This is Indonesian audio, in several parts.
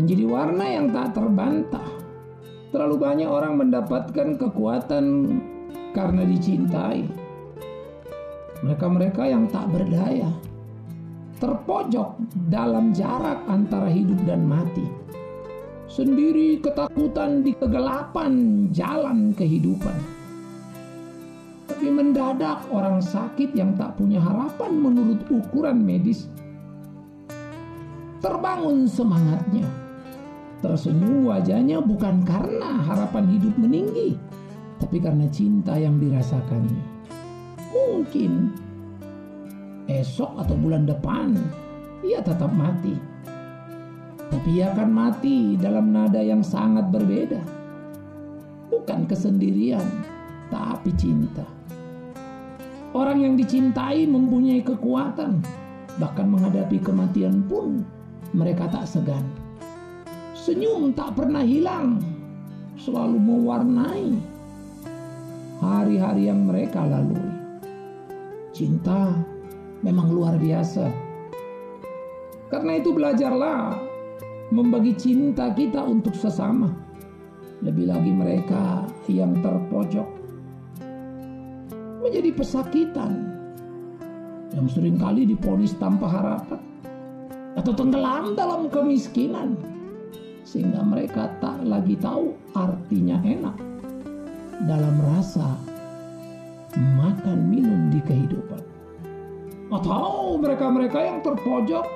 menjadi warna yang tak terbantah. Terlalu banyak orang mendapatkan kekuatan karena dicintai. Mereka-mereka yang tak berdaya, terpojok dalam jarak antara hidup dan mati, sendiri ketakutan di kegelapan jalan kehidupan. Tapi mendadak orang sakit yang tak punya harapan menurut ukuran medis terbangun semangatnya. Tersenyum wajahnya bukan karena harapan hidup meninggi, tapi karena cinta yang dirasakannya. Mungkin esok atau bulan depan ia tetap mati, tapi ia akan mati dalam nada yang sangat berbeda. Bukan kesendirian, tapi cinta. Orang yang dicintai mempunyai kekuatan, bahkan menghadapi kematian pun mereka tak segan. Senyum tak pernah hilang, selalu mewarnai hari-hari yang mereka lalui. Cinta memang luar biasa. Karena itu belajarlah membagi cinta kita untuk sesama. Lebih lagi mereka yang terpojok, menjadi pesakitan, yang seringkali diponis tanpa harapan atau tenggelam dalam kemiskinan, sehingga mereka tak lagi tahu artinya enak dalam rasa makan minum di kehidupan. Atau mereka-mereka yang terpojok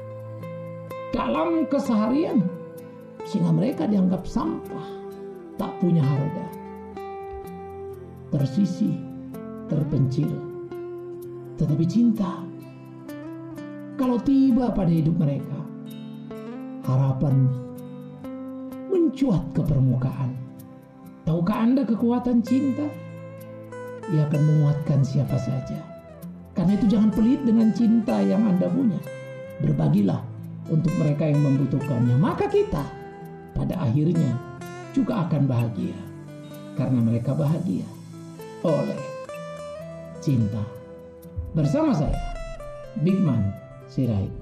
dalam keseharian, sehingga mereka dianggap sampah, tak punya harga, tersisih, terpencil. Tetapi cinta, kalau tiba pada hidup mereka, harapan mencuat ke permukaan. Tahukah Anda kekuatan cinta? Ia akan menguatkan siapa saja. Karena itu jangan pelit dengan cinta yang Anda punya. Berbagilah untuk mereka yang membutuhkannya. Maka kita pada akhirnya juga akan bahagia. Karena mereka bahagia oleh cinta. Bersama saya, Bigman Sirait.